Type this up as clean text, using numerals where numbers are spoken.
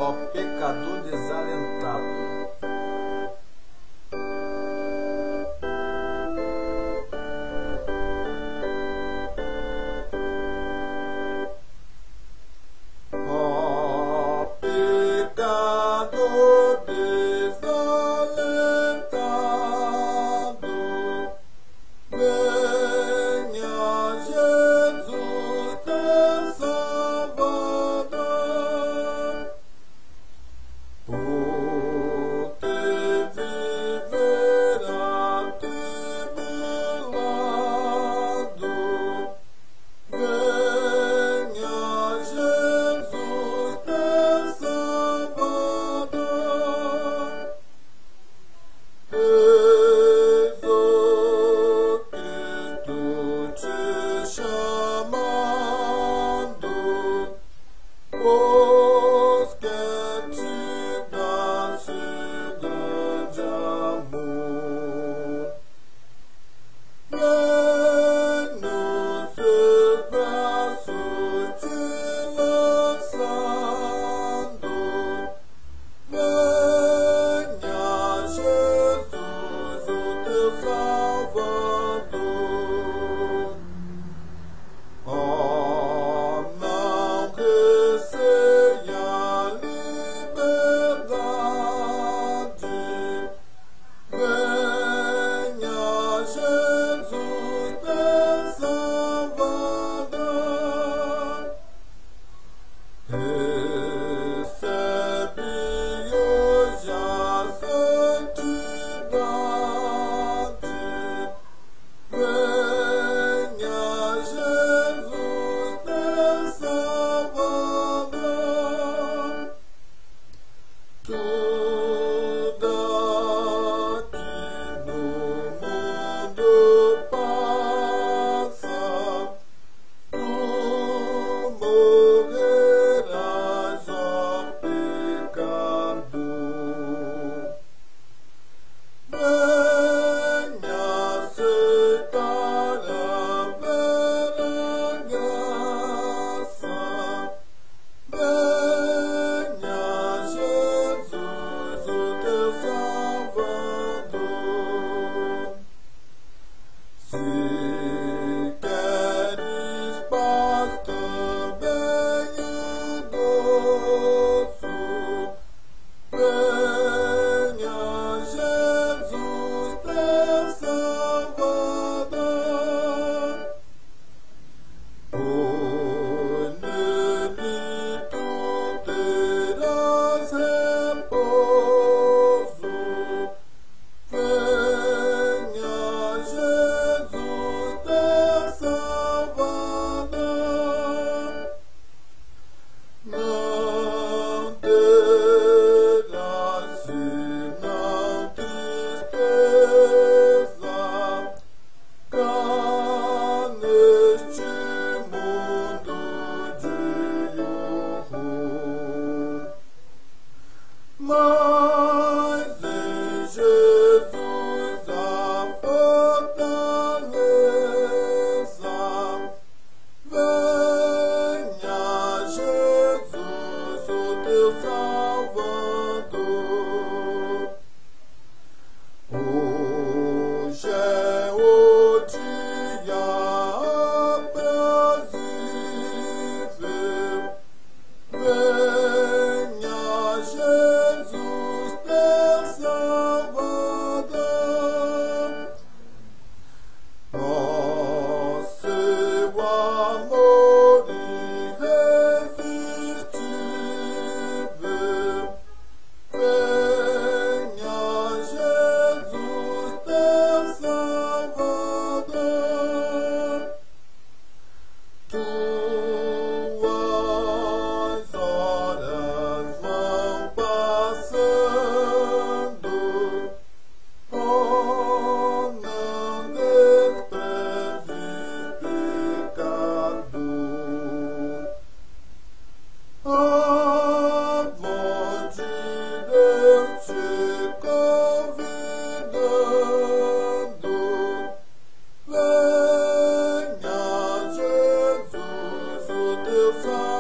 ó pecador desalentado. Ó pecador desalentado, venha Jesus teu Salvador, porque viverá tribulado. Venha Jesus teu Salvador, eis o Cristo te chamando, pois quer te dar seu grande amor. Vem nos seus braços te lançando, venha Jesus o teu Salvador. Oh, não receia a liberdade, venha Jesus teu Salvador, recebe hoje a santidade, venha Jesus teu Salvador. Tudo aqui no mundo passa, tu morrerás, ó pecador. Venha aceitar a vera graça, venha Jesus o teu Salvador. Se queres paz também e gozo, venha Jesus teu Salvador, pois nele tu terás repouso. Venha Jesus teu Salvador, não terás senão tristeza cá neste mundo de horror. Mas em Jesus a fortaleza, venha Jesus o teu Salvador. Hoje é o dia aprazível, venha Jesus teu Salvador. Ó seu amor irresistível, venha Jesus teu Salvador. Tuas horas vão passando, oh, não desprezes pecador. A voz de Deus te convidando, venha Jesus o teu Salvador.